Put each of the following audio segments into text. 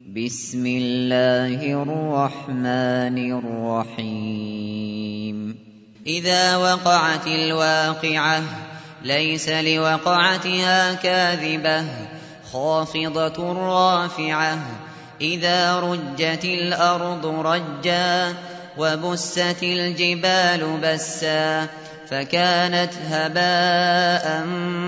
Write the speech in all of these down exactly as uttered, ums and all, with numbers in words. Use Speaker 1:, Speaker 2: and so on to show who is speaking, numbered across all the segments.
Speaker 1: بسم الله الرحمن الرحيم إذا وقعت الواقعة ليس لوقعتها كاذبة خافضة رافعة إذا رجت الأرض رجا وبست الجبال بسا فكانت هباء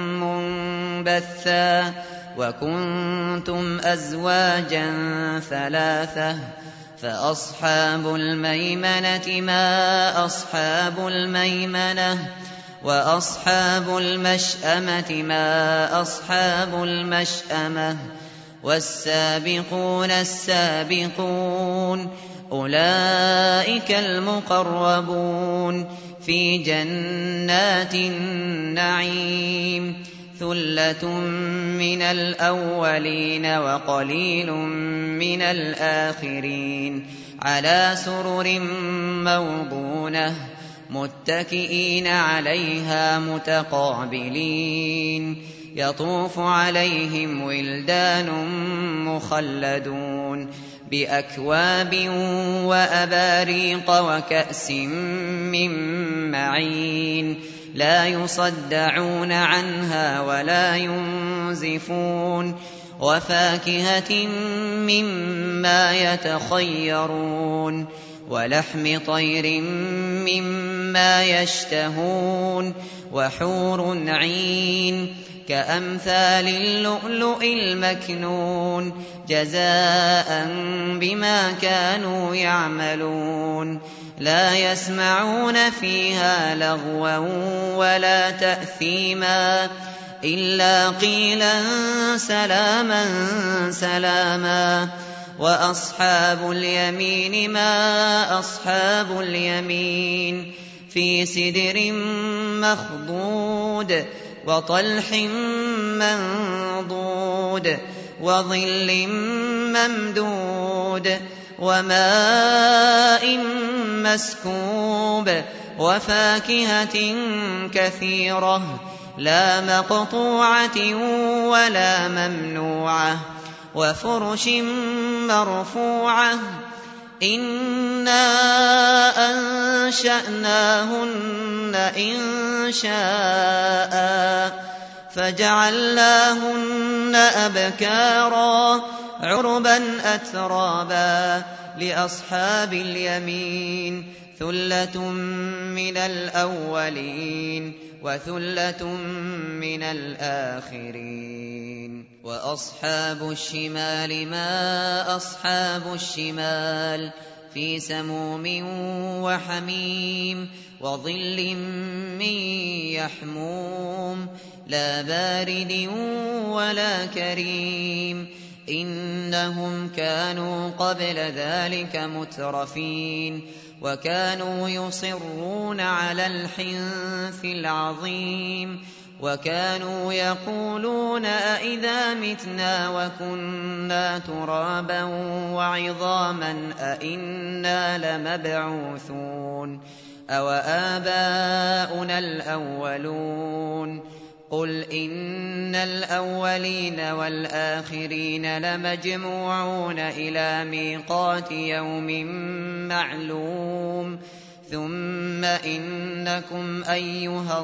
Speaker 1: منبثا وكنتم أزواجا ثلاثة فأصحاب الميمنة ما أصحاب الميمنة وأصحاب المشأمة ما أصحاب المشأمة والسابقون السابقون أولئك المقربون في جنات النعيم ثلة من الأولين وقليل من الآخرين على سرر موضونة متكئين عليها متقابلين يطوف عليهم ولدان مخلدون بأكواب وأباريق وكأس من معين لا يصدعون عنها ولا ينزفون وفاكهة مما يتخيرون ولحم طير مما يشتهون وحور عين كأمثال اللؤلؤ المكنون جزاء بما كانوا يعملون لا يسمعون فيها لغوا ولا تأثيما إلا قيلا سلاما سلاما وأصحاب اليمين ما أصحاب اليمين في سدر مخضود وطلح منضود وظل ممدود وماء مسكوب وفاكهة كثيرة لا مقطوعة ولا ممنوعة وفرش مرفوعة إنا أنشأناهن إنشاء فجعلناهن أبكارا عربا أترابا لأصحاب اليمين ثلة من الأولين وثلة من الآخرين وأصحاب الشمال ما أصحاب الشمال في سموم وحميم وظل من يحموم لا بارد ولا كريم إنهم كانوا قبل ذلك مترفين وكانوا يصرون على الحنث العظيم وكانوا يقولون أئذا متنا وكنا ترابا وعظاما أئنا لمبعوثون أوآباؤنا الأولون قل إن الأولين والآخرين لمجموعون إلى ميقات يوم معلوم ثم إنكم أيها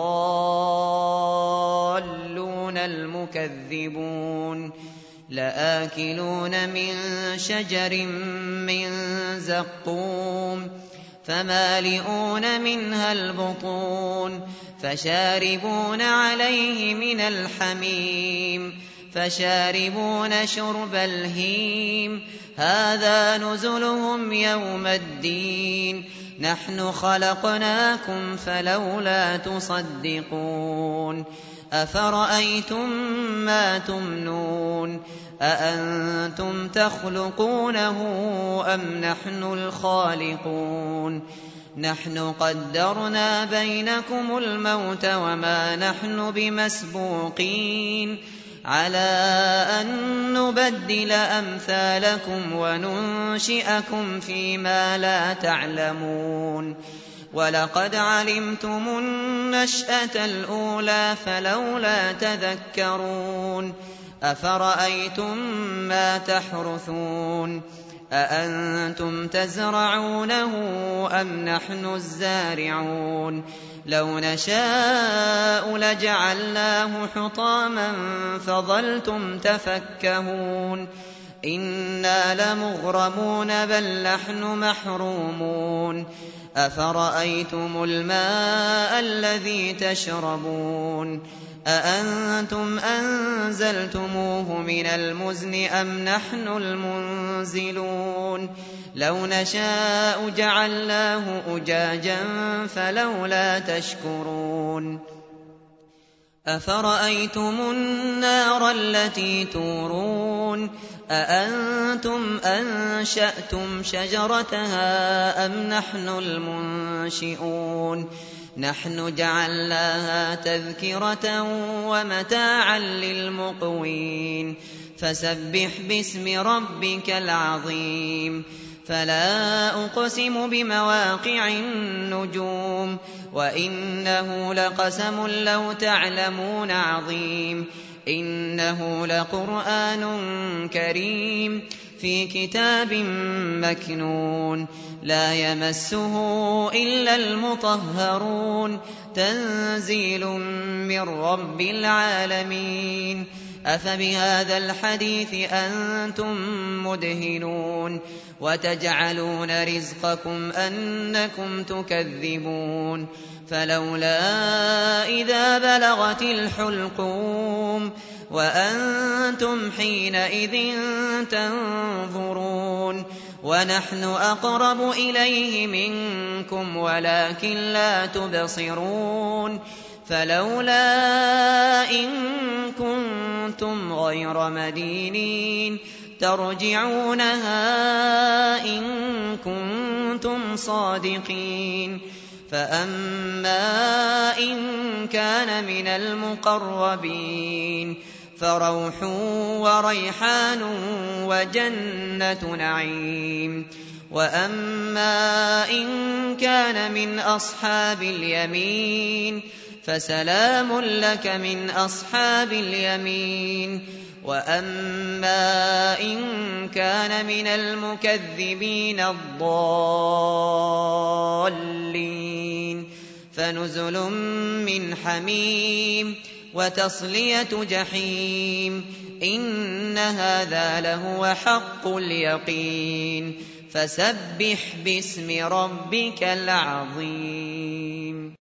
Speaker 1: الضالون المكذبون لآكلون من شجر من زقوم فمالئون منها البطون فشاربون عليه من الحميم فشاربون شرب الهيم هذا نزلهم يوم الدين نحن خلقناكم فلولا تصدقون أفرأيتم ما تمنون أأنتم تخلقونه أم نحن الخالقون نحن قدرنا بينكم الموت وما نحن بمسبوقين على أن نبدل أمثالكم وننشئكم فيما لا تعلمون ولقد علمتم النشأة الأولى فلولا تذكرون أفرأيتم ما تحرثون أأنتم تزرعونه أم نحن الزارعون لو نشاء لجعلناه حطاما فظلتم تفكهون إنا لمغرمون بل نحن محرومون أفرأيتم الماء الذي تشربون أأنتم أنزلتموه من المزن أم نحن المنزلون لو نشاء جعلناه أجاجا فلولا تشكرون أفرأيتم النار التي تورون أأنتم أنشأتم شجرتها أم نحن المنشئون نحن جعلناها تذكرة ومتاعا للمقوين فسبح باسم ربك العظيم فلا أقسم بمواقع النجوم وإنه لقسم لو تعلمون عظيم إنه لقرآن كريم في كتاب مكنون لا يمسه إلا المطهرون تنزيل من رب العالمين أفبهذا الحديث أنتم مدهنون وتجعلون رزقكم أنكم تكذبون فلولا إذا بلغت الحلقوم وأنتم حينئذ تنظرون ونحن أقرب إليه منكم ولكن لا تبصرون فلولا إن كنتم غير مدينين ترجعونها إن كنتم صادقين فأما إن كان من المقربين فروح وريحان وجنة نعيم وأما إن كان من أصحاب اليمين فسلام لك من أصحاب اليمين وأما إن كان من المكذبين الضالين فنزل من حميم وتصلية جحيم إن هذا لهو حق اليقين فسبح باسم ربك العظيم.